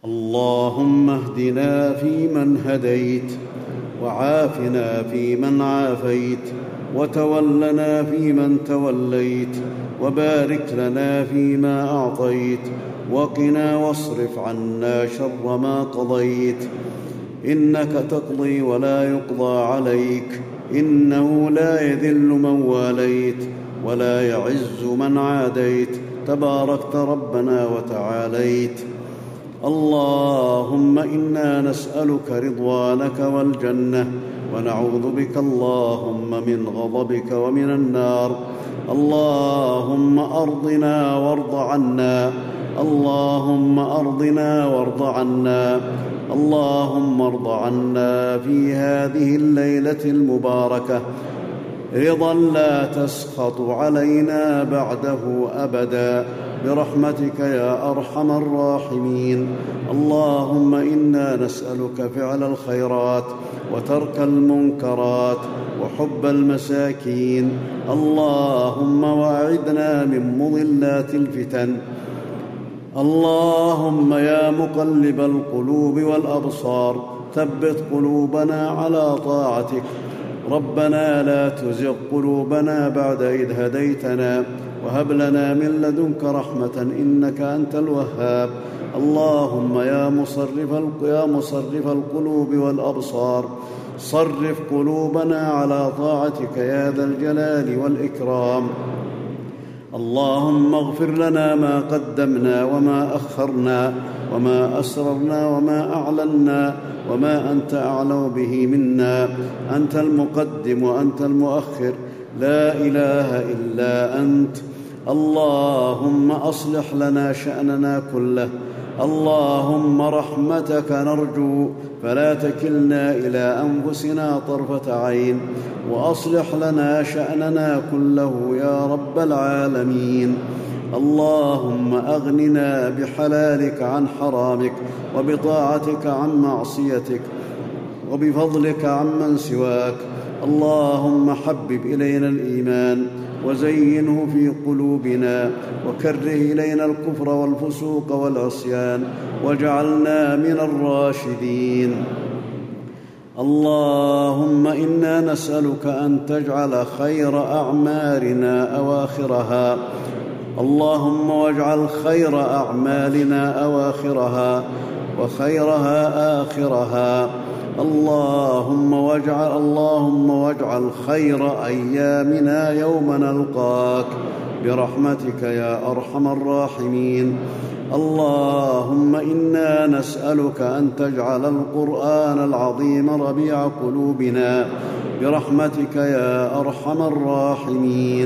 اللهم اهدنا فيمن هديت، وعافنا فيمن عافيت، وتولنا فيمن توليت، وبارك لنا فيما أعطيت، وقنا واصرف عنا شر ما قضيت. إنك تقضي ولا يقضى عليك، إنه لا يذل من واليت ولا يعز من عاديت، تباركت ربنا وتعاليت. اللهم إنا نسألك رضوانك والجنة، ونعوذ بك اللهم من غضبك ومن النار. اللهم أرضنا وارض عنا، اللهم أرضنا وارض عنا، اللهم ارض عنا في هذه الليلة المباركة رضا لا تسخط علينا بعده أبدا، برحمتك يا أرحم الراحمين. اللهم إنا نسألك فعل الخيرات وترك المنكرات وحب المساكين. اللهم واعدنا من مضلات الفتن. اللهم يا مقلب القلوب والأبصار ثبت قلوبنا على طاعتك. ربنا لا تزغ قلوبنا بعد إذ هديتنا، وهب لنا من لدنك رحمة إنك أنت الوهاب. اللهم يا مصرف القلوب والأبصار صرف قلوبنا على طاعتك يا ذا الجلال والإكرام. اللهم اغفر لنا ما قدمنا وما أخرنا وما أسررنا وما أعلنا وما أنت أعلم به منا. أنت المقدم وأنت المؤخر، لا إله إلا أنت. اللهم أصلح لنا شأننا كله. اللهم رحمتك نرجو، فلا تكلنا إلى أنفسنا طرفة عين، وأصلح لنا شأننا كله يا رب العالمين. اللهم أغننا بحلالك عن حرامك، وبطاعتك عن معصيتك، وبفضلك عمن سواك. اللهم حبب إلينا الإيمان وزينه في قلوبنا، وكره إلينا الكفر والفسوق والعصيان، واجعلنا من الراشدين. اللهم إنا نسألك أن تجعل خير أعمالنا أواخرها. اللهم واجعل خير أعمالنا أواخرها وخيرها آخرها. اللهم واجعل خير أيامنا يوم نلقاك، برحمتك يا أرحم الراحمين. اللهم إنا نسألك أن تجعل القرآن العظيم ربيع قلوبنا، برحمتك يا أرحم الراحمين.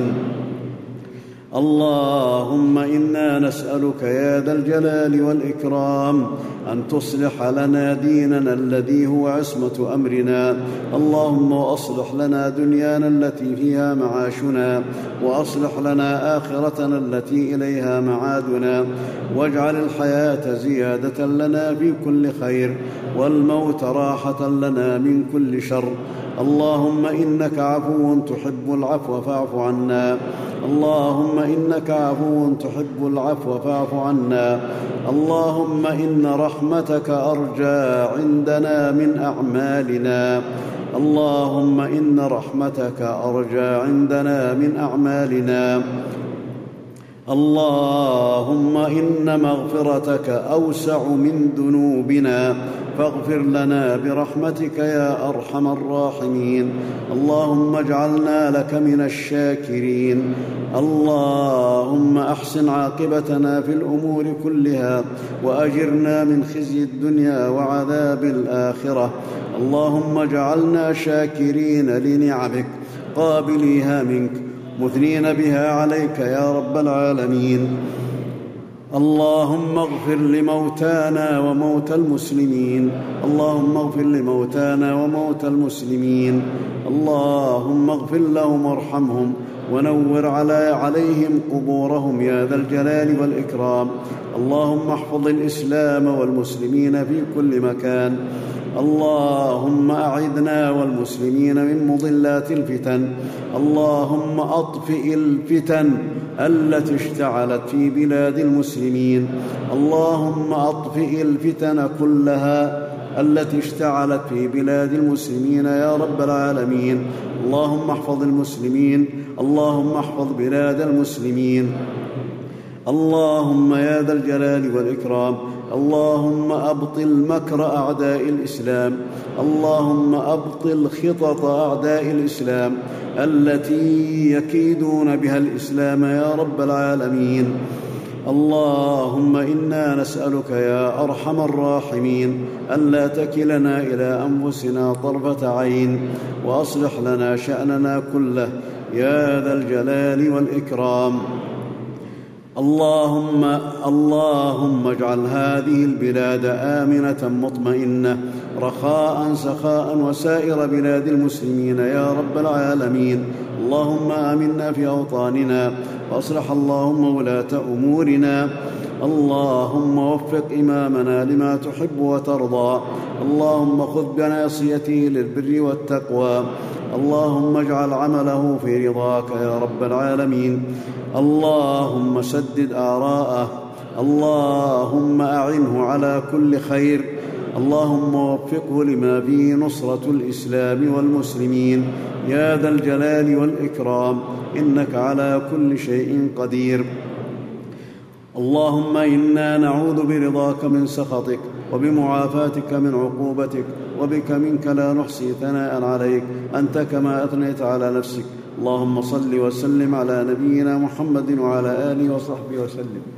اللهم إنا نسألك يا ذا الجلال والإكرام أن تصلح لنا ديننا الذي هو عصمة أمرنا. اللهم وأصلح لنا دنيانا التي فيها معاشنا، وأصلح لنا آخرتنا التي إليها معادنا، واجعل الحياة زيادة لنا في كل خير، والموت راحة لنا من كل شر. اللهم إنك عفو تحب العفو فاعف عنا. اللهم إنك عفو تحب العفو فاعف عنا. اللهم إن رحمتك أرجى عندنا من أعمالنا. اللهم إن رحمتك أرجى عندنا من أعمالنا. اللهم إن مغفرتك أوسع من ذنوبنا، فاغفر لنا برحمتك يا أرحم الراحمين. اللهم اجعلنا لك من الشاكرين. اللهم أحسن عاقبتنا في الأمور كلها، وأجرنا من خزي الدنيا وعذاب الآخرة. اللهم اجعلنا شاكرين لنعمك قابليها منك، مثنين بها عليك يا رب العالمين. اللهم اغفر لموتانا وموتى المسلمين. اللهم اغفر لموتانا وموتى المسلمين. اللهم اغفر لهم وارحمهم، ونور عليهم قبورهم يا ذا الجلال والإكرام. اللهم احفظ الإسلام والمسلمين في كل مكان. اللهم أعذنا والمسلمين من مضلات الفتن. اللهم أطفئ الفتن التي اشتعلت في بلاد المسلمين. اللهم أطفئ الفتن كلها التي اشتعلت في بلاد المسلمين يا رب العالمين. اللهم احفظ المسلمين، اللهم احفظ بلاد المسلمين. اللهم يا ذا الجلال والإكرام، اللهم أبطل مكر أعداء الإسلام، اللهم أبطل خطط أعداء الإسلام التي يكيدون بها الإسلام يا رب العالمين. اللهم إنا نسألك يا أرحم الراحمين ألا تكلنا إلى أنفسنا طرفة عين، وأصلح لنا شأننا كله يا ذا الجلال والإكرام. اللهم اجعل هذه البلاد آمنة مطمئنة رخاء سخاء وسائر بلاد المسلمين يا رب العالمين. اللهم آمنا في أوطاننا، وأصلح اللهم ولاة أمورنا. اللهم وفق إمامنا لما تحب وترضى. اللهم خذ بناصيته للبر والتقوى. اللهم اجعل عمله في رضاك يا رب العالمين. اللهم سدد آراءه، اللهم أعنه على كل خير، اللهم وفقه لما فيه نصرة الإسلام والمسلمين يا ذا الجلال والإكرام، إنك على كل شيء قدير. اللهم إنا نعوذ برضاك من سخطك، وبمعافاتك من عقوبتك، وبك منك لا نحصي ثناء عليك أنت كما أثنيت على نفسك. اللهم صل وسلم على نبينا محمد وعلى آله وصحبه وسلم.